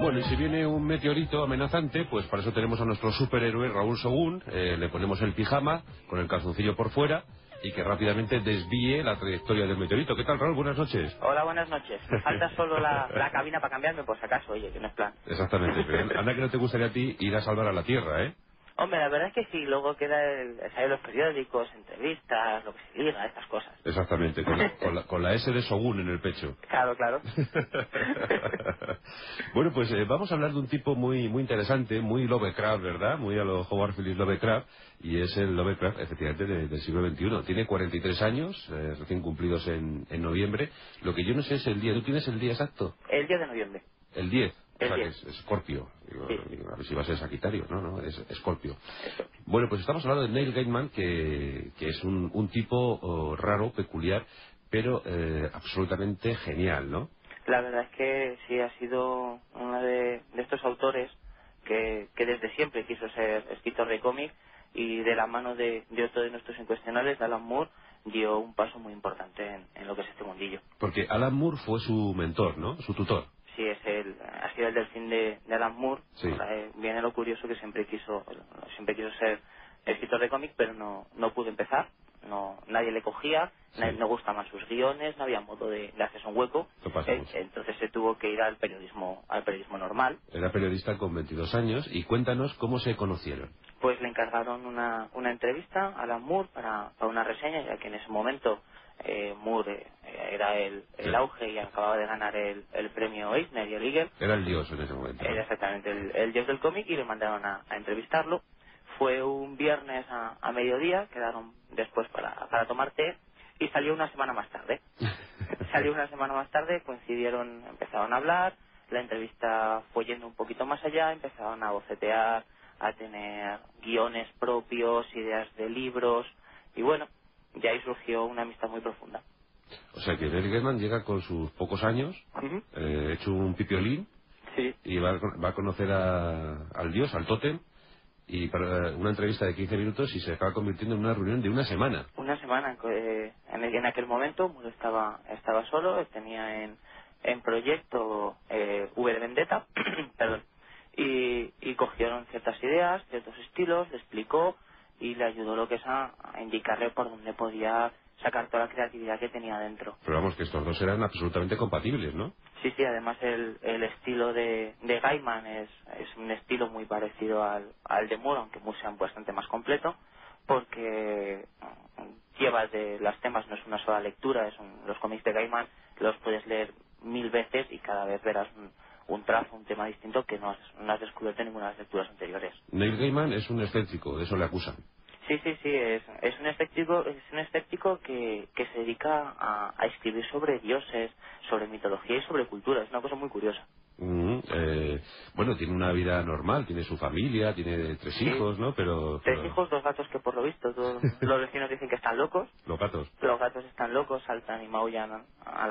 Bueno, y si viene un meteorito amenazante, pues para eso tenemos a nuestro superhéroe Raúl Según. Le ponemos el pijama con el calzoncillo por fuera y que rápidamente desvíe la trayectoria del meteorito. ¿Qué tal, Raúl? Buenas noches. Hola, buenas noches. Me falta solo la cabina para cambiarme, por si acaso, oye, que no es plan. Exactamente, pero anda que no te gustaría a ti ir a salvar a la Tierra, ¿eh? Hombre, la verdad es que sí, luego queda el ensayo de los periódicos, entrevistas, lo que se diga, estas cosas. Exactamente, con la S de Shogun en el pecho. Claro, claro. Bueno, pues vamos a hablar de un tipo muy interesante, muy Lovecraft, ¿verdad? Muy a lo Howard Phillips Lovecraft, y es el Lovecraft, efectivamente, del siglo XXI. Tiene 43 años, recién cumplidos en noviembre. Lo que yo no sé es el día. ¿Tú tienes el día exacto? El 10 de noviembre. El 10. O El sea que 10. es Escorpio. Sí, A ver si va a ser Sagitario. No, es Escorpio. eso. Bueno, pues estamos hablando de Neil Gaiman, que es un tipo raro, peculiar, pero absolutamente genial, ¿no? La verdad es que sí ha sido uno de estos autores que desde siempre quiso ser escritor de cómic y de la mano de otro de nuestros incuestionables, de Alan Moore, dio un paso muy importante en lo que es este mundillo. Porque Alan Moore fue su mentor, ¿no? Su tutor. Sí, ha sido el delfín de Alan Moore. Sí. Ahora, viene lo curioso que siempre quiso ser escritor de cómic, pero no pudo empezar. Nadie le cogía, Sí. no gustaban sus guiones, no había modo de hacerse un hueco. Esto pasa mucho. Entonces se tuvo que ir al periodismo normal. Era periodista con 22 años y cuéntanos cómo se conocieron. Pues le encargaron una entrevista a Alan Moore para una reseña, ya que en ese momento Moore era el auge y acababa de ganar el premio Eisner y el Eagle. Era el dios en ese momento, Era ¿no? exactamente el dios del cómic y le mandaron a entrevistarlo. Fue un viernes a mediodía, quedaron después para tomar té y salió una semana más tarde. Salió una semana más tarde, coincidieron, empezaron a hablar, la entrevista fue yendo un poquito más allá, empezaron a bocetear, a tener guiones propios, ideas de libros y bueno, de ahí surgió una amistad muy profunda. O sea que Neil Gaiman llega con sus pocos años, Ujú. hecho un pipiolín, Sí. y va a conocer al dios, al tótem, y para una entrevista de 15 minutos y se acaba convirtiendo en una reunión de una semana. Una semana, en aquel momento Moore estaba solo, tenía en proyecto V de Vendetta, perdón, y cogieron ciertas ideas, ciertos estilos, le explicó y le ayudó lo que es a indicarle por dónde podía sacar toda la creatividad que tenía dentro. Pero vamos, que estos dos eran absolutamente compatibles, ¿no? Sí, sí, además el estilo de Gaiman es un estilo muy parecido al de Moore, aunque Moore sea bastante más completo, porque lleva de los temas, no es una sola lectura, los cómics de Gaiman los puedes leer 1000 veces y cada vez verás un trazo, un tema distinto que no has descubierto en ninguna de las lecturas anteriores. Neil Gaiman es un escéptico, de eso le acusan. Sí, sí, sí, es un escéptico que se dedica a escribir sobre dioses, sobre mitología y sobre cultura. Es una cosa muy curiosa. Bueno, tiene una vida normal, tiene su familia, tiene 3 Sí, hijos, ¿no? Pero 3 hijos, 2 gatos que por lo visto todos los vecinos dicen que están locos. los gatos, Los gatos están locos, saltan y maullan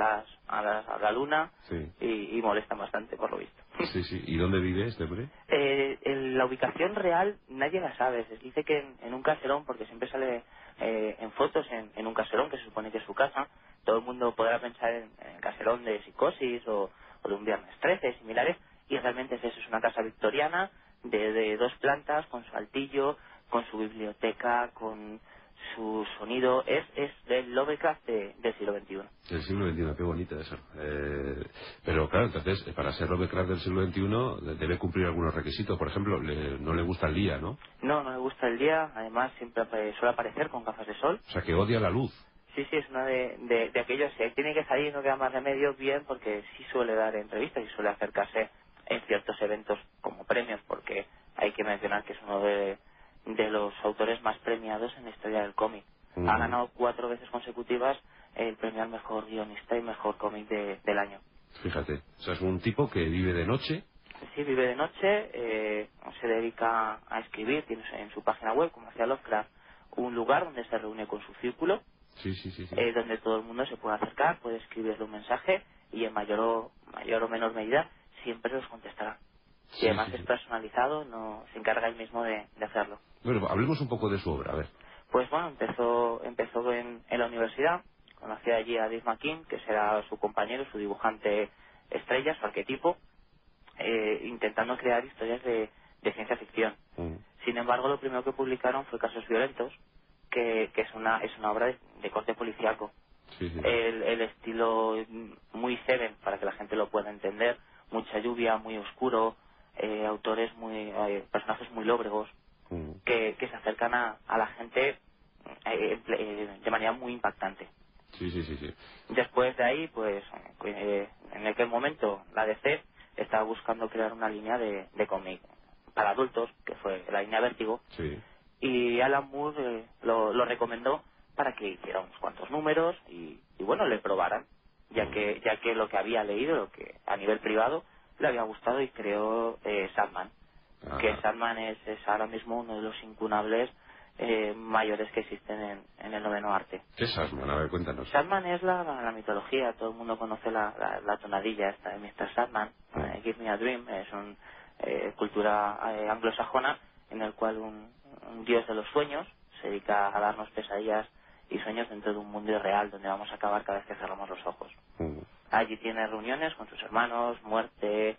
a la luna sí. y molestan bastante por lo visto. Sí, sí. ¿Y dónde vive este hombre? La ubicación real nadie la sabe. Se dice que en un caserón, porque siempre sale en fotos en un caserón que se supone que es su casa. Todo el mundo podrá pensar en el caserón de Psicosis o de un Viernes 13, similares, y realmente es eso, es una casa victoriana de 2 plantas, con su altillo, con su biblioteca, con su sonido. Es del Lovecraft del siglo XXI. Del siglo XXI, qué bonito eso. Pero claro, entonces, para ser Lovecraft del siglo XXI debe cumplir algunos requisitos. Por ejemplo, no le gusta el día, ¿no? No le gusta el día, además siempre suele aparecer con gafas de sol. O sea, que odia la luz. Sí, sí, es una de aquellos, si tiene que salir no queda más remedio, bien, porque sí suele dar entrevistas y suele acercarse en ciertos eventos como premios, porque hay que mencionar que es uno de los autores más premiados en la historia del cómic. Ha Ujú. ganado 4 veces consecutivas el premio al mejor guionista y mejor cómic del año. Fíjate, o sea, es un tipo que vive de noche. Sí, vive de noche, se dedica a escribir, tiene en su página web, como hacía Lovecraft, un lugar donde se reúne con su círculo, Sí, sí, sí, sí. donde todo el mundo se puede acercar, puede escribirle un mensaje y en mayor o menor medida siempre los contestará. Y Sí, además sí, es sí. personalizado, no se encarga él mismo de hacerlo. Bueno, hablemos un poco de su obra, a ver. Pues bueno, empezó en la universidad, conoció allí a Dave McKean, que será su compañero, su dibujante estrella, su arquetipo. intentando crear historias de ciencia ficción. Sin embargo, lo primero que publicaron fue Casos Violentos, que es una obra de corte policíaco. Sí, sí. El estilo muy Seven, para que la gente lo pueda entender, mucha lluvia, muy oscuro, autores personajes muy lóbregos, que se acercan a la gente de manera muy impactante. Sí, sí, sí, sí. Después de ahí, pues, en aquel momento la DC estaba buscando crear una línea de cómic para adultos, que fue la línea Vértigo, Sí. y Alan Moore lo recomendó para que hiciera unos cuantos números y bueno, le probaran, ya que lo que había leído, lo que a nivel privado le había gustado, y creó Sandman. Que Ajá. Sandman es ahora mismo uno de los incunables mayores que existen en el noveno arte. ¿Qué es Sandman? A ver, cuéntanos. Sandman es la mitología, todo el mundo conoce la tonadilla esta de Mr. Sandman, Give Me a Dream, es una cultura anglosajona en el cual un dios de los sueños se dedica a darnos pesadillas y sueños dentro de un mundo irreal donde vamos a acabar cada vez que cerramos los ojos. Allí tiene reuniones con sus hermanos, muerte,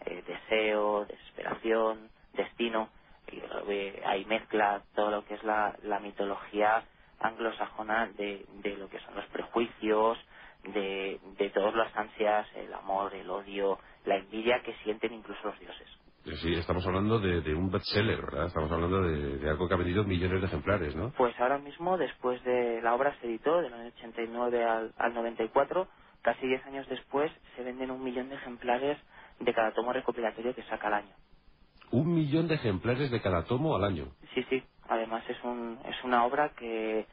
deseo, desesperación, destino, y ahí mezcla todo lo que es la mitología anglosajona de lo que son los prejuicios, de todas las ansias, el amor, el odio, la envidia que sienten incluso los dioses. Sí, estamos hablando de un bestseller, ¿verdad? Estamos hablando de algo que ha vendido millones de ejemplares, ¿no? Pues ahora mismo, después de la obra se editó, del año 89 al 94, casi 10 años después, se venden 1 millón de ejemplares de cada tomo recopilatorio que saca al año. 1 millón de ejemplares de cada tomo al año. Sí, sí. Además es una obra que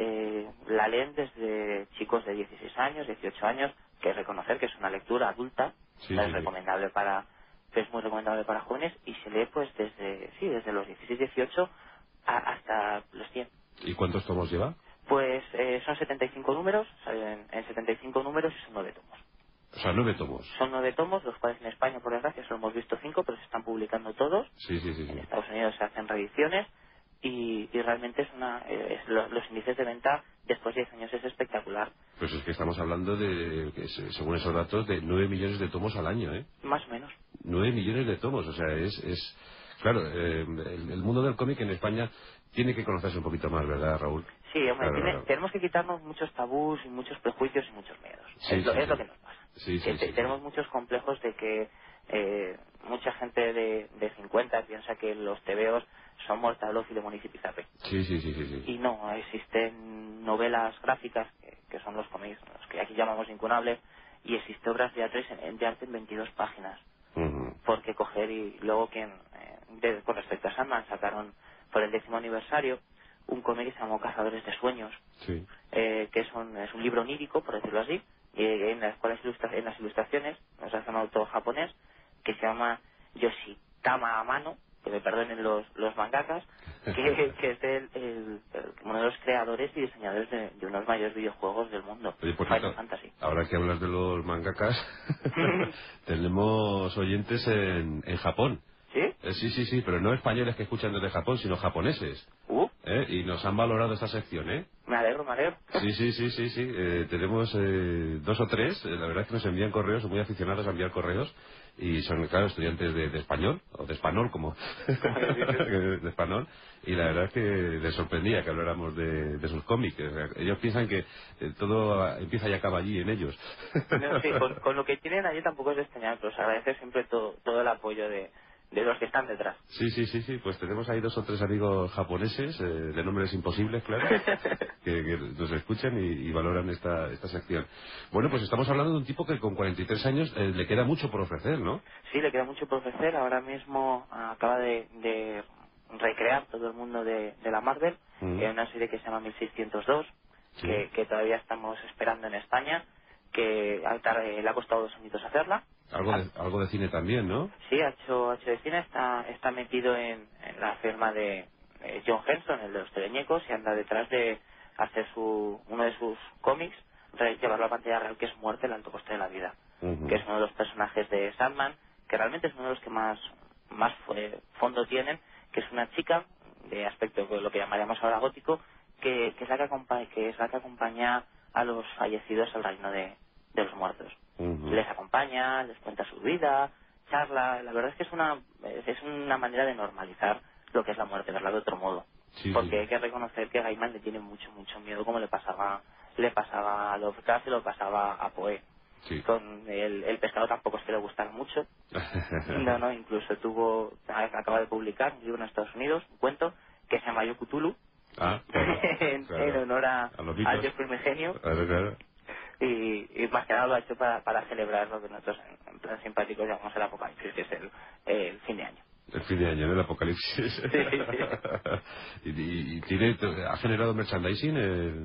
la leen desde chicos de 16 años, 18 años, que es reconocer que es una lectura adulta, Sí, no sí, es sí. recomendable que es muy recomendable para jóvenes, y se lee pues desde los 16, 18 hasta los 100. ¿Y cuántos tomos lleva? Pues son 75 números, salen en 75 números y son 9 tomos. O sea, 9 tomos. Son 9 tomos, los cuales en España, por desgracia, solo hemos visto 5, pero se están publicando todos. Sí, sí, sí, En sí. Estados Unidos se hacen reediciones y realmente los índices de venta después de 10 años es espectacular. Pues es que estamos hablando de, según esos datos, de 9 millones de tomos al año, ¿eh? Más o menos. 9 millones de tomos, o sea, claro, el mundo del cómic en España tiene que conocerse un poquito más, ¿verdad, Raúl? Sí, hombre, Claro, claro. tenemos que quitarnos muchos tabús y muchos prejuicios y muchos miedos. Sí, sí, Es lo sí. que nos pasa. Sí, Que sí, sí, sí. tenemos muchos complejos de que mucha gente de 50 piensa que los tebeos son Mortadelo, Filemón y Zipizape. Sí, sí, sí, sí, sí. Y no, existen novelas gráficas, que son los cómics, los que aquí llamamos incunables, y existen obras de arte en 22 páginas. Ujú. Porque coger y luego con respecto a Sandman sacaron por el 10º aniversario un cómic que se llamó Cazadores de Sueños, Sí. que es un libro onírico, por decirlo así, en las cuales en las ilustraciones nos hace un autor japonés que se llama Yoshitama Amano, que me perdonen los mangakas, que es uno de los creadores y diseñadores de uno de los mayores videojuegos del mundo, Oye, por Final cierto, Fantasy. ahora que hablas de los mangakas, tenemos oyentes en Japón. ¿Sí? Sí, sí, sí, pero no españoles que escuchan desde Japón, sino japoneses. Y nos han valorado esta sección, ¿eh? Me alegro, me alegro. Sí, sí, sí, sí, sí. Tenemos 2 o 3. La verdad es que nos envían correos, son muy aficionados a enviar correos. Y son, claro, estudiantes de español, o de español, como... de español. Y la verdad es que les sorprendía que habláramos de sus cómics. O sea, ellos piensan que todo empieza y acaba allí, en ellos. No, sí, con lo que tienen allí tampoco es de extrañar, pero se agradece siempre todo el apoyo de los que están detrás. Sí, sí, sí, sí, pues tenemos ahí 2 o 3 amigos japoneses, de nombres imposibles, claro, que nos escuchan y valoran esta sección. Bueno, pues estamos hablando de un tipo que con 43 años le queda mucho por ofrecer, ¿no? Sí, le queda mucho por ofrecer. Ahora mismo acaba de recrear todo el mundo de la Marvel Mm. en una serie que se llama 1602, Sí. que todavía estamos esperando en España, que le ha costado 2 añitos hacerla. Algo de cine también, ¿no? Sí, ha hecho de cine, está metido en la firma de John Henson, el de los teleñecos, y anda detrás de hacer uno de sus cómics, llevarlo a la pantalla real, que es Muerte, el alto coste de la vida, Ujú. que es uno de los personajes de Sandman, que realmente es uno de los que más fondo tienen, que es una chica de aspecto, lo que llamaríamos ahora gótico, que es la que acompaña a los fallecidos al reino de los muertos. Ujú. Les acompaña, les cuenta su vida, charla. La verdad es que es una manera de normalizar lo que es la muerte, verla de otro modo. Sí, Porque sí, hay que reconocer que Gaiman le tiene mucho, mucho miedo, como le pasaba a Lovecraft y lo pasaba a Poe. sí. Con el pescado tampoco es que le gustara mucho. No, incluso acaba de publicar un libro en Estados Unidos, un cuento, que se llama Yo Cthulhu, Ah, claro, en claro. honor A los al mitos. dios primigenio, Claro, claro. y más que nada lo ha hecho para celebrar lo que nosotros en plan simpáticos llamamos el apocalipsis, que es el fin de año. El fin de año, ¿no? El apocalipsis. Sí, sí, sí. ¿Ha generado merchandising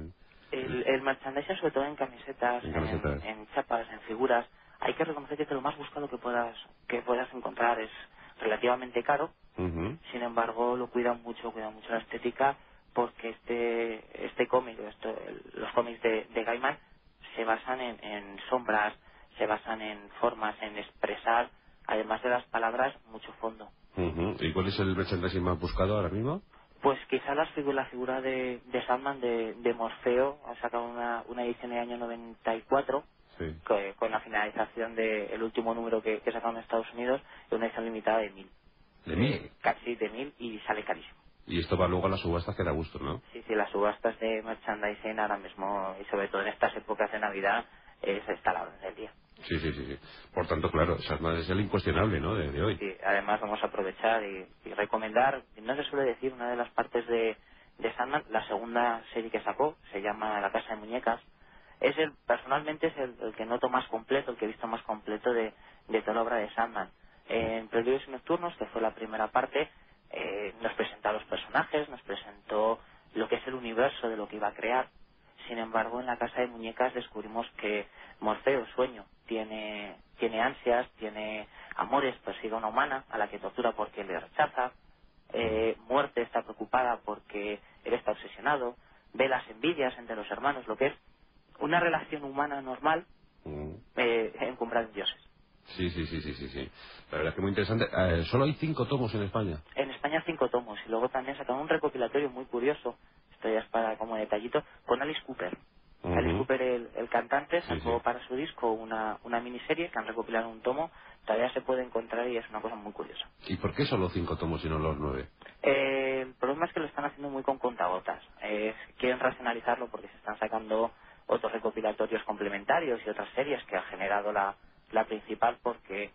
El merchandising, sobre todo en camisetas, en camisetas? en chapas, en figuras, hay que reconocer que lo más buscado que puedas encontrar es relativamente caro. Ujú. Sin embargo, cuida mucho la estética, porque este cómic, los cómics de Gaiman se basan en sombras, se basan en formas, en expresar, además de las palabras, mucho fondo. Ujú. ¿Y cuál es el merchandising más buscado ahora mismo? Pues quizá la figura de Sandman, de Morfeo, ha sacado una edición en el año 94, Sí. con la finalización del último número que sacaron en Estados Unidos, de una edición limitada de 1000. ¿De 1000? Casi de 1000 y sale carísimo. Y esto va luego a las subastas que da gusto, ¿no? Sí, sí, las subastas de merchandising ahora mismo, y sobre todo en estas épocas de Navidad, está a la orden del día. Sí, sí, sí, sí. Por tanto, claro, Sandman es el incuestionable, ¿no? De hoy. Sí, además vamos a aprovechar y recomendar, no se suele decir, una de las partes de Sandman, la segunda serie que sacó, se llama La Casa de Muñecas. Personalmente es el que noto más completo, el que he visto más completo de toda la obra de Sandman. En Preludios y Nocturnos, que fue la primera parte, nos presentó a los personajes, nos presentó lo que es el universo de lo que iba a crear. Sin embargo, en La Casa de Muñecas descubrimos que Morfeo, Sueño, tiene ansias, tiene amores, persigue a una humana a la que tortura porque le rechaza. Muerte está preocupada porque él está obsesionado. Ve las envidias entre los hermanos, lo que es una relación humana normal, Mm. encumbrada en dioses. Sí, sí, sí, sí, sí, sí. La verdad es que muy interesante. Solo hay 5 tomos en España. En España 5 tomos, y luego también sacaron un recopilatorio muy curioso, esto ya es para como detallito, con Alice Cooper. Alice Ujú. Cooper, el cantante, Sí, sacó sí. para su disco una miniserie que han recopilado en un tomo, todavía se puede encontrar y es una cosa muy curiosa. ¿Y por qué solo 5 tomos y no los 9? El problema es que lo están haciendo muy con contagotas. Quieren racionalizarlo porque se están sacando otros recopilatorios complementarios y otras series que ha generado la principal, porque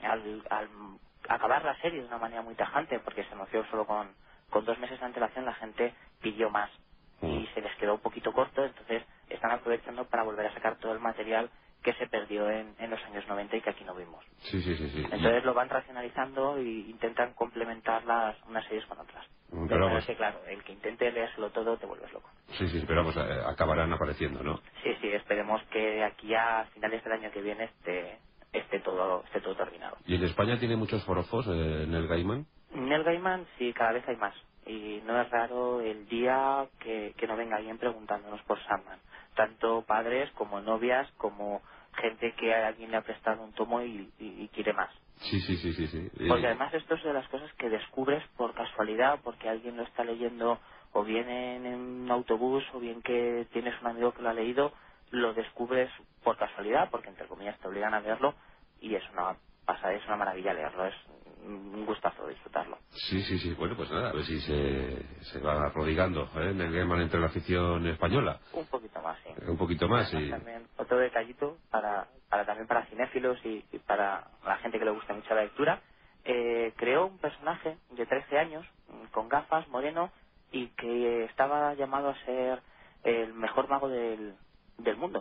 al acabar la serie de una manera muy tajante, porque se anunció solo con 2 meses de antelación, la gente pidió más Mm. y se les quedó un poquito corto, entonces están aprovechando para volver a sacar todo el material que se perdió en los años 90 y que aquí no vimos. Sí, sí, sí, sí. Entonces lo van racionalizando e intentan complementar unas series con otras. De Pero manera vamos, que, claro, el que intente leérselo todo te vuelves loco. sí, sí, pero vamos, acabarán apareciendo, ¿no? Sí, sí, esperemos que de aquí a finales del año que viene esté todo terminado. ¿Y en España tiene muchos forofos en el Gaiman? Neil Gaiman sí, cada vez hay más. Y no es raro el día que no venga alguien preguntándonos por Sandman. Tanto padres como novias, como gente que a alguien le ha prestado un tomo y quiere más. Sí, sí, sí, sí, sí. Porque además esto es de las cosas que descubres por casualidad, porque alguien lo está leyendo o bien en un autobús o bien que tienes un amigo que lo ha leído, lo descubres por casualidad, porque entre comillas te obligan a leerlo y es una pasada, es una maravilla leerlo, es un gustazo disfrutarlo. Sí, sí, sí. Bueno, pues nada, a ver si se va prodigando en el Gaiman entre la afición española. Un poquito más, sí. Un poquito Y más además y... también otro detallito también para cinéfilos y para la gente que le gusta mucho la lectura, creó un personaje de 13 años con gafas, moreno, y que estaba llamado a ser el mejor mago del mundo.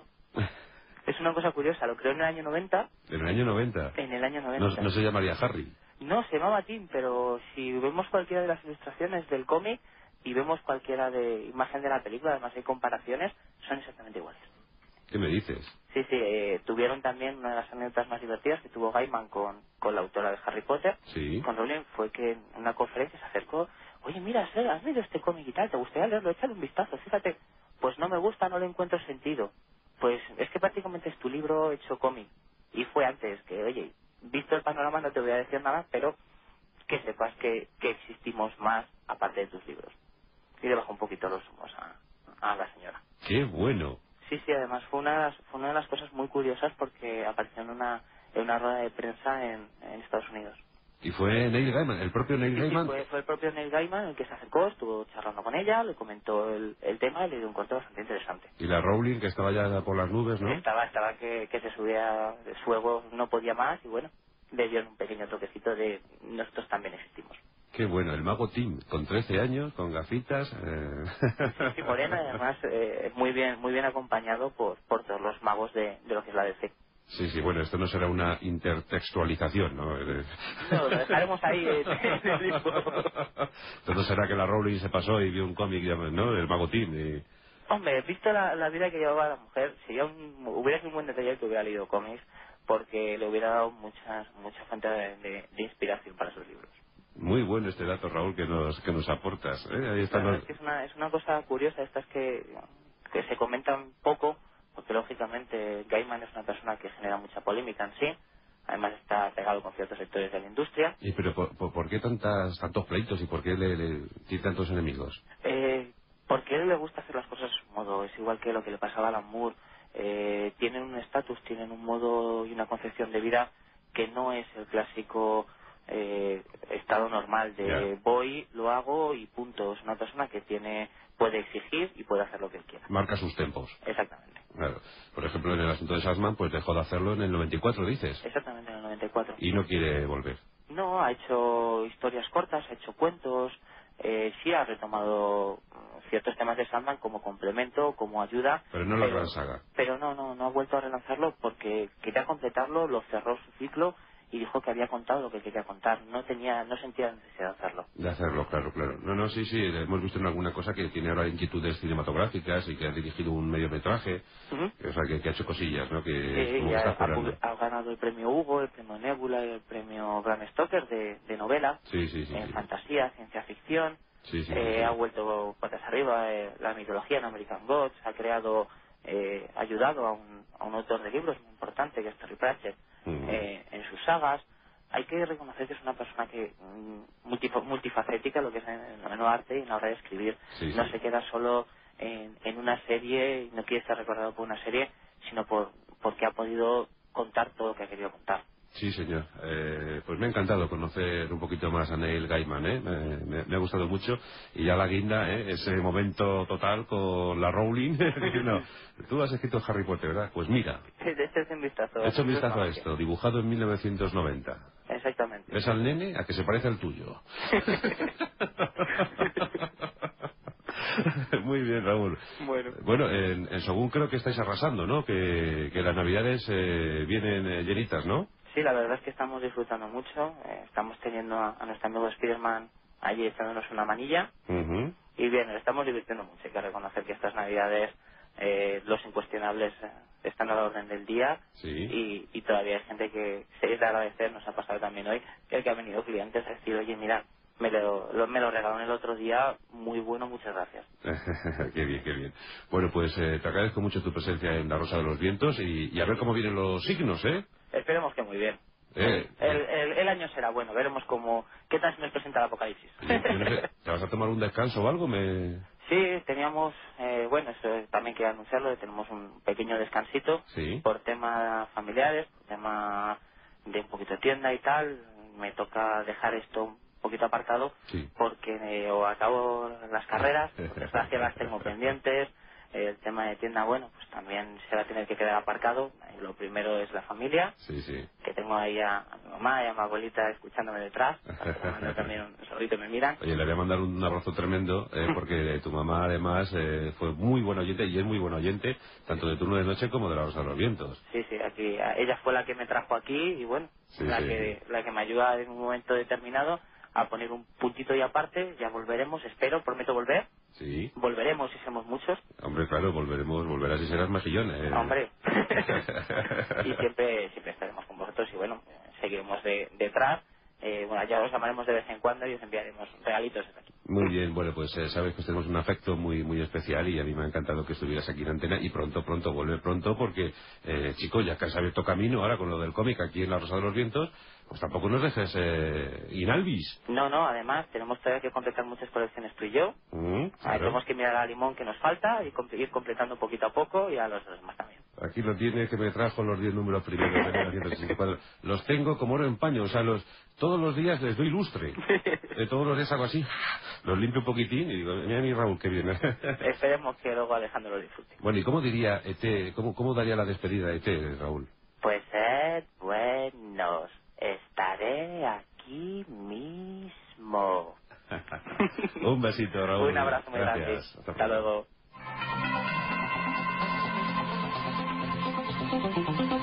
Es una cosa curiosa, lo creó en el año 90. En el año 90. En el año No, 90. no se llamaría Harry. No, se llamaba Tim, pero si vemos cualquiera de las ilustraciones del cómic y vemos cualquiera de imagen de la película, además hay comparaciones, son exactamente iguales. ¿Qué me dices? Sí, sí, tuvieron también una de las anécdotas más divertidas que tuvo Gaiman con la autora de Harry Potter, Sí. con Rowling, fue que en una conferencia se acercó, oye, mira, Seth, ¿has leído este cómic y tal? ¿Te gustaría leerlo? Échale un vistazo, fíjate. Pues no me gusta, no le encuentro sentido. Pues es que prácticamente es tu libro hecho cómic. Y fue antes que, oye, visto el panorama no te voy a decir nada, pero que sepas que existimos más aparte de tus libros. Y le bajó un poquito los humos a la señora. ¡Qué bueno! Sí, sí, además fue una de las cosas muy curiosas porque apareció en una rueda de prensa en Estados Unidos. Y fue Neil Gaiman, el propio Neil Sí, Gaiman. fue el propio Neil Gaiman el que se acercó, estuvo charlando con ella, le comentó el tema y le dio un corte bastante interesante. Y la Rowling, que estaba ya por las nubes, ¿no? Estaba que se subía de su ego, no podía más, y bueno, le dieron un pequeño toquecito de nosotros también existimos. Qué bueno, el mago Tim, con 13 años, con gafitas. Sí, morena, y además muy bien acompañado por todos los magos de lo que es la DC. Sí, sí, bueno, esto no será una intertextualización, ¿no? No, lo dejaremos ahí en el limbo. Entonces será que la Rowling se pasó y vio un cómic, ¿no? Del mago Tim. Y... Hombre, visto la vida que llevaba la mujer, hubiera sido un buen detalle que hubiera leído cómics, porque le hubiera dado mucha fuente de inspiración para sus libros. Muy bueno este dato, Raúl, que nos aportas. Ahí están Claro, los... es que es una cosa curiosa, estas que se comentan poco, porque lógicamente Gaiman es una persona que genera mucha polémica en sí, además está pegado con ciertos sectores de la industria. ¿Y pero por qué tantos pleitos y por qué le tiene tantos enemigos? Porque a él le gusta hacer las cosas a su modo, es igual que lo que le pasaba a Alan Moore. Tienen un estatus, tienen un modo y una concepción de vida que no es el clásico estado normal de Ya. voy, lo hago y punto. Es una persona que puede exigir y puede hacer lo que él quiera. Marca sus tempos. Exactamente. Claro. Por ejemplo, en el asunto de Sassman, pues dejó de hacerlo en el 94, dices. Exactamente, en el 94. Y no quiere volver. No, ha hecho historias cortas, ha hecho cuentos, sí ha retomado ciertos temas de Sandman como complemento, como ayuda. Pero no la gran saga. Pero no ha vuelto a relanzarlo porque quería completarlo, lo cerró su ciclo y dijo que había contado lo que quería contar. No sentía la necesidad de hacerlo. De hacerlo, claro, claro. No, sí, hemos visto en alguna cosa que tiene ahora inquietudes cinematográficas y que ha dirigido un mediometraje, Ujú. o sea, que ha hecho cosillas, ¿no? Que Sí, como que ya está explorando. ha ganado el premio Hugo, el premio Nebula, el premio Bram Stoker de novela, Sí, sí. fantasía, ciencia ficción. Sí. Ha vuelto patas arriba la mitología en American Gods, ha ayudado a un autor de libros muy importante que es Terry Pratchett en sus sagas. Hay que reconocer que es una persona que multifacética, lo que es en el arte y en la hora de escribir. Sí, No sí. se queda solo en una serie, y no quiere ser recordado por una serie, sino porque ha podido contar todo lo que ha querido contar. Sí, señor. Pues me ha encantado conocer un poquito más a Neil Gaiman, ¿eh? Me ha gustado mucho. Y ya la guinda, ese momento total con la Rowling, diciendo, tú has escrito Harry Potter, ¿verdad? Pues mira, Este un vistazo. he hecho un Eso es vistazo a magia. esto, dibujado en 1990. Exactamente. ¿Ves al nene? A que se parece al tuyo. Muy bien, Raúl. Bueno. Bueno, en Shogun creo que estáis arrasando, ¿no? Que las navidades vienen llenitas, ¿no? Sí, la verdad es que estamos disfrutando mucho. Estamos teniendo a nuestro amigo Spiderman allí echándonos una manilla. Ujú. Y bien, nos estamos divirtiendo mucho. Hay que reconocer que estas navidades los incuestionables están a la orden del día. Sí. Y todavía hay gente que se es de agradecer. Nos ha pasado también hoy que ha venido clientes a decir, oye, mira, me lo regalaron el otro día, muy bueno, muchas gracias. Qué bien, qué bien. Bueno, pues te agradezco mucho tu presencia en La Rosa de los Vientos y a ver cómo vienen los signos, ¿eh? Esperemos que muy bien. Eh, El año será bueno, veremos qué tal se nos presenta el apocalipsis. yo no sé, ¿te vas a tomar un descanso o algo? Sí, teníamos, bueno, eso también quiero anunciarlo, tenemos un pequeño descansito Sí. por temas familiares, por tema de un poquito de tienda y tal. Me toca dejar esto un poquito apartado Sí. porque o acabo las carreras, por desgracia las tengo pendientes. El tema de tienda, bueno, pues también se va a tener que quedar aparcado. Lo primero es la familia, Sí. que tengo ahí a mi mamá y a mi abuelita escuchándome detrás. Me mandan también un saludito y me miran. Oye, le voy a mandar un abrazo tremendo, porque tu mamá además fue muy buen oyente y es muy buen oyente, tanto de Turno de Noche como de La Rosa de los Vientos. Sí, aquí ella fue la que me trajo aquí y bueno, Sí. la que me ayuda en un momento determinado a poner un puntito y aparte. Ya volveremos, espero, prometo volver. Sí. Volveremos si somos muchos. Hombre, claro, volverás y serás majillón. Hombre. Y siempre estaremos con vosotros y bueno, seguiremos detrás. Bueno, ya os llamaremos de vez en cuando y os enviaremos regalitos desde aquí. Muy bien, bueno, pues sabes que tenemos un afecto muy muy especial y a mí me ha encantado que estuvieras aquí en Antena y pronto, vuelve pronto porque, chico, ya que has abierto camino ahora con lo del cómic aquí en La Rosa de los Vientos, Pues tampoco nos dejes inalvis. No, además tenemos todavía que completar muchas colecciones tú y yo. Claro. Tenemos que mirar al limón que nos falta y ir completando poquito a poco y a los demás también. Aquí lo tiene, que me trajo los 10 números primeros de 1964. Los tengo como oro en paño, o sea, todos los días les doy lustre. Todos los días hago así, los limpio un poquitín y digo, mira mi Raúl, qué bien. Esperemos que luego Alejandro lo disfrute. Bueno, ¿y cómo diría ET, cómo daría la despedida de ET, Raúl? Pues sed buenos, estaré aquí mismo. Un besito, Raúl. Un abrazo muy grande. Gracias. Hasta luego.